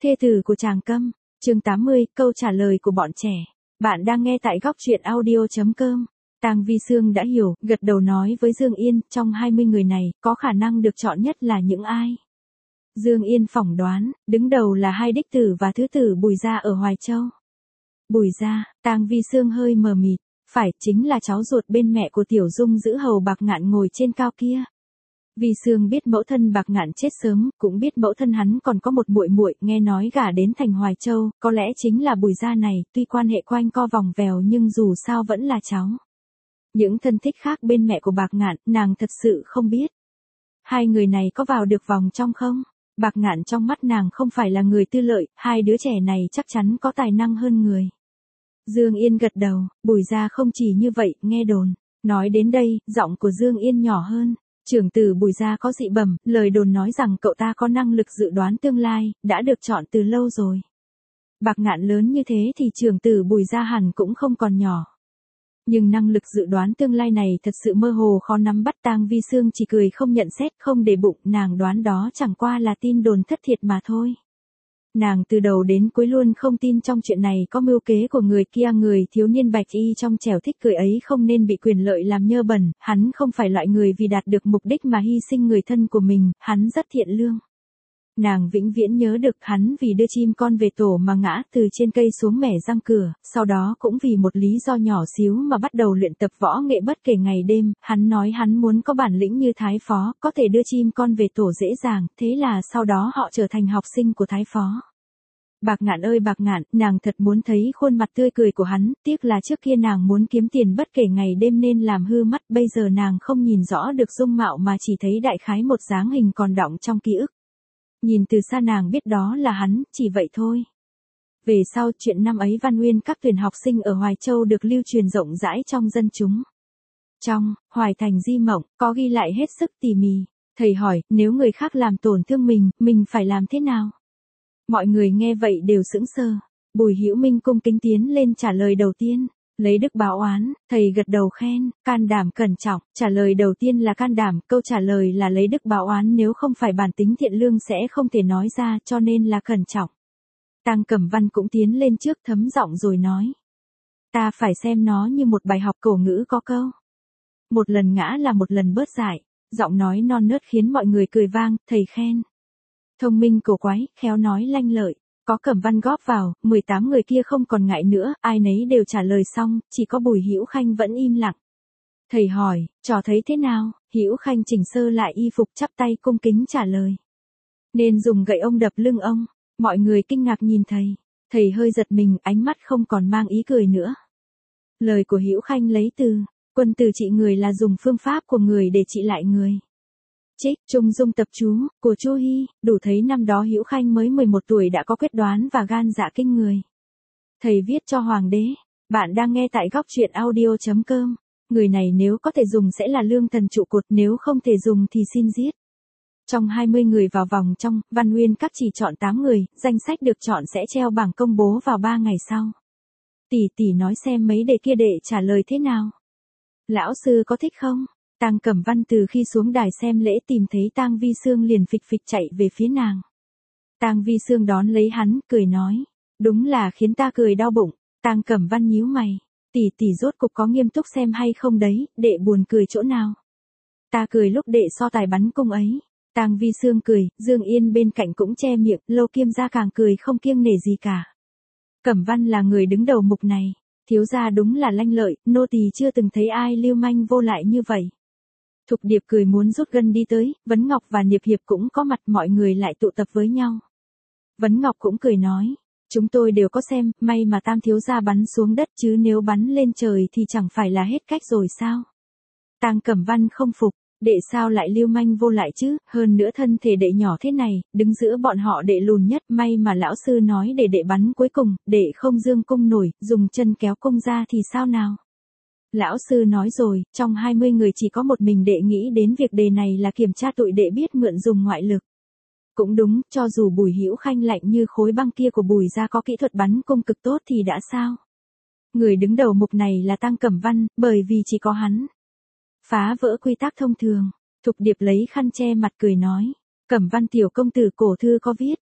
Thê tử của Tràng Câm, chương 80, câu trả lời của bọn trẻ. Bạn đang nghe tại góc truyện audio.com. Tang Vi Sương đã hiểu, gật đầu nói với Dương Yên, trong 20 người này, có khả năng được chọn nhất là những ai? Dương Yên phỏng đoán, đứng đầu là hai đích tử và thứ tử Bùi Gia ở Hoài Châu. Bùi Gia, Tang Vi Sương hơi mờ mịt, phải, chính là cháu ruột bên mẹ của Tiểu Dung giữ hầu Bạc Ngạn ngồi trên cao kia. Vi Sương biết mẫu thân Bạc Ngạn chết sớm, cũng biết mẫu thân hắn còn có một muội muội, nghe nói gả đến thành Hoài Châu, có lẽ chính là Bùi Gia này, tuy quan hệ quanh co vòng vèo nhưng dù sao vẫn là cháu. Những thân thích khác bên mẹ của Bạc Ngạn, nàng thật sự không biết. Hai người này có vào được vòng trong không? Bạc Ngạn trong mắt nàng không phải là người tư lợi, hai đứa trẻ này chắc chắn có tài năng hơn người. Dương Yên gật đầu, Bùi Gia không chỉ như vậy, nghe đồn. Nói đến đây, giọng của Dương Yên nhỏ hơn. Trưởng tử Bùi Gia có dị bẩm, lời đồn nói rằng cậu ta có năng lực dự đoán tương lai, đã được chọn từ lâu rồi. Bạc Ngạn lớn như thế thì trưởng tử Bùi Gia hẳn cũng không còn nhỏ. Nhưng năng lực dự đoán tương lai này thật sự mơ hồ khó nắm bắt. Tang Vi Sương chỉ cười không nhận xét, không để bụng, nàng đoán đó chẳng qua là tin đồn thất thiệt mà thôi. Nàng từ đầu đến cuối luôn không tin trong chuyện này có mưu kế của người kia. Người thiếu niên bạch y trong trẻo thích cười ấy không nên bị quyền lợi làm nhơ bẩn, hắn không phải loại người vì đạt được mục đích mà hy sinh người thân của mình, hắn rất thiện lương. Nàng vĩnh viễn nhớ được hắn vì đưa chim con về tổ mà ngã từ trên cây xuống mẻ răng cửa, sau đó cũng vì một lý do nhỏ xíu mà bắt đầu luyện tập võ nghệ bất kể ngày đêm. Hắn nói hắn muốn có bản lĩnh như Thái Phó, có thể đưa chim con về tổ dễ dàng, thế là sau đó họ trở thành học sinh của Thái Phó. Bạc Ngạn ơi Bạc Ngạn, nàng thật muốn thấy khuôn mặt tươi cười của hắn, tiếc là trước kia nàng muốn kiếm tiền bất kể ngày đêm nên làm hư mắt, bây giờ nàng không nhìn rõ được dung mạo mà chỉ thấy đại khái một dáng hình còn đọng trong ký ức. Nhìn từ xa nàng biết đó là hắn, chỉ vậy thôi. Về sau chuyện năm ấy Văn Nguyên các tuyển học sinh ở Hoài Châu được lưu truyền rộng rãi trong dân chúng. Trong Hoài Thành Di Mộng có ghi lại hết sức tỉ mỉ. Thầy hỏi, nếu người khác làm tổn thương mình phải làm thế nào? Mọi người nghe vậy đều sững sờ. Bùi Hữu Minh cung kính tiến lên trả lời đầu tiên. Lấy đức báo oán, thầy gật đầu khen, can đảm cẩn trọng, trả lời đầu tiên là can đảm, câu trả lời là lấy đức báo oán, nếu không phải bản tính thiện lương sẽ không thể nói ra, cho nên là cẩn trọng. Tang Cẩm Văn cũng tiến lên trước thấm giọng rồi nói. Ta phải xem nó như một bài học cổ ngữ có câu. Một lần ngã là một lần bớt dại, giọng nói non nớt khiến mọi người cười vang, thầy khen. Thông minh cổ quái, khéo nói lanh lợi. Có Cẩm Văn góp vào, 18 người kia không còn ngại nữa, ai nấy đều trả lời xong, chỉ có Bùi Hữu Khanh vẫn im lặng. Thầy hỏi, trò thấy thế nào? Hữu Khanh chỉnh sơ lại y phục chắp tay cung kính trả lời. Nên dùng gậy ông đập lưng ông. Mọi người kinh ngạc nhìn thầy. Thầy hơi giật mình, ánh mắt không còn mang ý cười nữa. Lời của Hữu Khanh lấy từ, quân từ trị người là dùng phương pháp của người để trị lại người. Trích Trung Dung tập chú của Chu Hy, đủ thấy năm đó Hữu Khanh mới 11 tuổi đã có quyết đoán và gan dạ kinh người. Thầy viết cho hoàng đế. Bạn đang nghe tại góc truyện audio.com. Người này nếu có thể dùng sẽ là lương thần trụ cột, nếu không thể dùng thì xin giết. Trong 20 người vào vòng trong, Văn Nguyên các chỉ chọn 8 người, danh sách được chọn sẽ treo bảng công bố vào 3 ngày sau. Tỷ nói xem mấy đề kia đệ trả lời thế nào? Lão sư có thích không? Tang Cẩm Văn từ khi xuống đài xem lễ tìm thấy Tang Vi Sương liền phịch phịch chạy về phía nàng. Tang Vi Sương đón lấy hắn, cười nói. Đúng là khiến ta cười đau bụng. Tang Cẩm Văn nhíu mày. Tỷ rốt cục có nghiêm túc xem hay không đấy, đệ buồn cười chỗ nào? Ta cười lúc đệ so tài bắn cung ấy. Tang Vi Sương cười, Dương Yên bên cạnh cũng che miệng, Lô Kiêm Gia càng cười không kiêng nể gì cả. Cẩm Văn là người đứng đầu mục này. Thiếu gia đúng là lanh lợi, nô tỳ chưa từng thấy ai lưu manh vô lại như vậy. Thục Điệp cười muốn rút gân đi tới, Vấn Ngọc và Niệp Hiệp cũng có mặt, mọi người lại tụ tập với nhau. Vấn Ngọc cũng cười nói, chúng tôi đều có xem, may mà Tam thiếu gia bắn xuống đất chứ nếu bắn lên trời thì chẳng phải là hết cách rồi sao? Tang Cẩm Văn không phục, đệ sao lại lưu manh vô lại chứ, hơn nữa thân thể đệ nhỏ thế này, đứng giữa bọn họ đệ lùn nhất, may mà lão sư nói để đệ bắn cuối cùng, đệ không dương cung nổi, dùng chân kéo cung ra thì sao nào? Lão sư nói rồi, trong 20 người chỉ có một mình đệ nghĩ đến việc đề này là kiểm tra tụi đệ biết mượn dùng ngoại lực. Cũng đúng, cho dù Bùi Hữu Khanh lạnh như khối băng kia của Bùi gia có kỹ thuật bắn cung cực tốt thì đã sao? Người đứng đầu mục này là Tang Cẩm Văn, bởi vì chỉ có hắn phá vỡ quy tắc thông thường. Thục Điệp lấy khăn che mặt cười nói, Cẩm Văn tiểu công tử cổ thư có viết,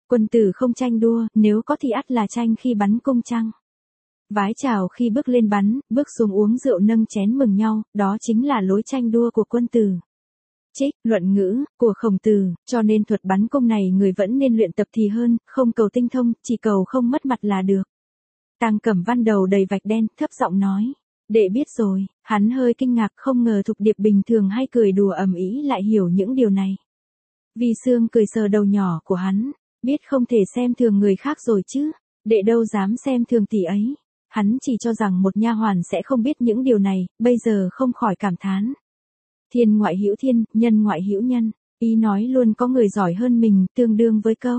Quân tử không tranh đua, nếu có thì ắt là tranh khi bắn cung trăng. Vái chào khi bước lên bắn, bước xuống uống rượu nâng chén mừng nhau, đó chính là lối tranh đua của quân tử. Trích, luận ngữ, của Khổng Tử, cho nên thuật bắn cung này người vẫn nên luyện tập thì hơn, không cầu tinh thông, chỉ cầu không mất mặt là được. Tang Cẩm Văn đầu đầy vạch đen, thấp giọng nói. Đệ biết rồi, hắn hơi kinh ngạc không ngờ Thục Điệp bình thường hay cười đùa ầm ĩ lại hiểu những điều này. Vi Sương cười sờ đầu nhỏ của hắn, biết không thể xem thường người khác rồi chứ, đệ đâu dám xem thường tỷ ấy. Hắn chỉ cho rằng một nha hoàn sẽ không biết những điều này, bây giờ không khỏi cảm thán. Thiên ngoại hữu thiên, nhân ngoại hữu nhân, ý nói luôn có người giỏi hơn mình, tương đương với câu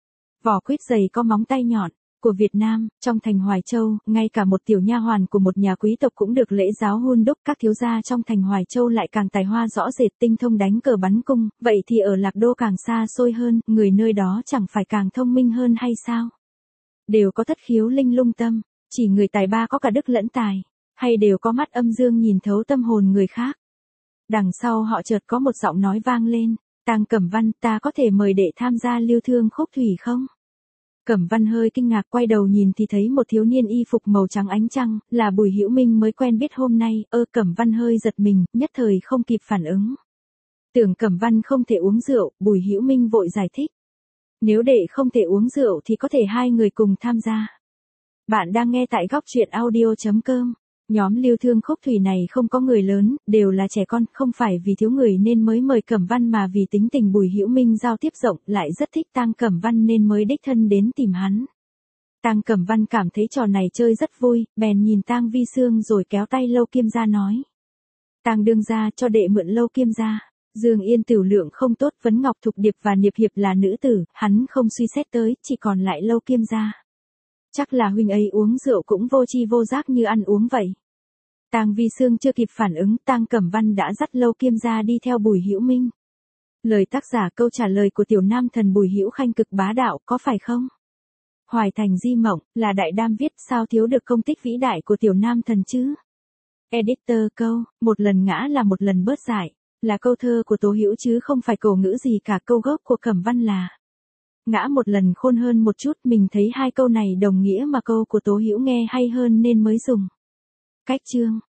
vỏ quýt dày có móng tay nhọn. Của Việt Nam, trong thành Hoài Châu, ngay cả một tiểu nha hoàn của một nhà quý tộc cũng được lễ giáo hun đúc, các thiếu gia trong thành Hoài Châu lại càng tài hoa rõ rệt tinh thông đánh cờ bắn cung, vậy thì ở Lạc Đô càng xa xôi hơn, người nơi đó chẳng phải càng thông minh hơn hay sao? Đều có thất khiếu linh lung tâm, chỉ người tài ba có cả đức lẫn tài, hay đều có mắt âm dương nhìn thấu tâm hồn người khác. Đằng sau họ chợt có một giọng nói vang lên, Tang Cẩm Văn, ta có thể mời đệ tham gia lưu thương khúc thủy không? Cẩm Văn hơi kinh ngạc quay đầu nhìn thì thấy một thiếu niên y phục màu trắng ánh trăng, là Bùi Hữu Minh mới quen biết hôm nay, Cẩm Văn hơi giật mình, nhất thời không kịp phản ứng. Tưởng Cẩm Văn không thể uống rượu, Bùi Hữu Minh vội giải thích. Nếu đệ không thể uống rượu thì có thể hai người cùng tham gia. Bạn đang nghe tại góc truyện audio.com. Nhóm lưu thương khúc thủy này không có người lớn, đều là trẻ con, không phải vì thiếu người nên mới mời Cẩm Văn mà vì tính tình Bùi Hữu Minh giao tiếp rộng, lại rất thích Tang Cẩm Văn nên mới đích thân đến tìm hắn. Tang Cẩm Văn cảm thấy trò này chơi rất vui, bèn nhìn Tang Vi Sương rồi kéo tay Lâu Kiêm gia nói. Tang đương gia cho đệ mượn Lâu Kiêm gia. Dương Yên tiểu lượng không tốt, Vấn Ngọc Thục Điệp và Niệp Hiệp là nữ tử, hắn không suy xét tới, chỉ còn lại Lâu Kiêm gia. Chắc là huynh ấy uống rượu cũng vô tri vô giác như ăn uống vậy. Tang Vi Sương chưa kịp phản ứng, Tang Cẩm Văn đã dắt Lâu Kiêm gia đi theo Bùi Hữu Minh. Lời tác giả câu trả lời của tiểu nam thần Bùi Hữu Khanh cực bá đạo, có phải không? Hoài Thành Di Mộng, là đại đam viết, sao thiếu được công tích vĩ đại của tiểu nam thần chứ? Editor câu, một lần ngã là một lần bớt dại, là câu thơ của Tố Hữu chứ không phải cổ ngữ gì cả. Câu gốc của Cẩm Văn là ngã một lần khôn hơn một chút, mình thấy hai câu này đồng nghĩa mà câu của Tố Hữu nghe hay hơn nên mới dùng. Cách chương